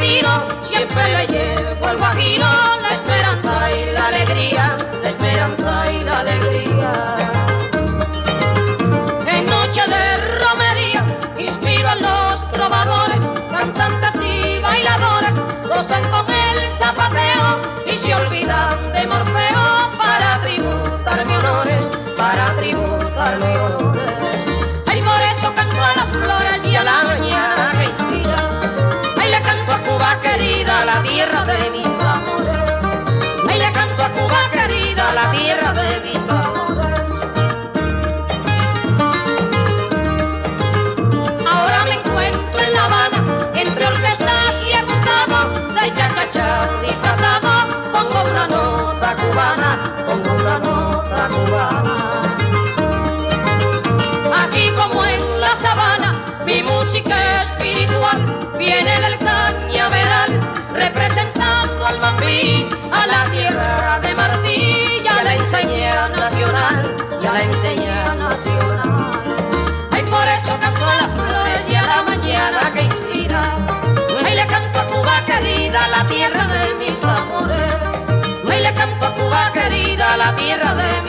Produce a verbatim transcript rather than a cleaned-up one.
Guajiro, siempre le llevo al Guajiro la esperanza y la alegría, la esperanza y la alegría. En noche de romería inspiro a los trovadores, cantantes y bailadores, gozan con el zapateo y se olvidan de Morfeo para tributarme honores, para tributarme honores. Ay, por eso canto a las flores y a la mañana que inspira. Ay, le canto a Cuba querida, la tierra de mis amores. Ay, le canto a Cuba querida, la tierra de mis amores. Ahora me encuentro en La Habana, entre orquestas y he gustado de cha-cha-cha disfrazado. Pongo una nota cubana, pongo una nota cubana. Aquí como en la sabana, mi música espiritual viene del cañaveral, representando al Mambí, a la tierra de Martí y a la enseña nacional, y a la enseña nacional. Ay, por eso canto a las flores y a la mañana que inspira. Ay, le canto a Cuba querida, la tierra de mis amores. Ay, le canto a Cuba querida, la tierra de mis amores.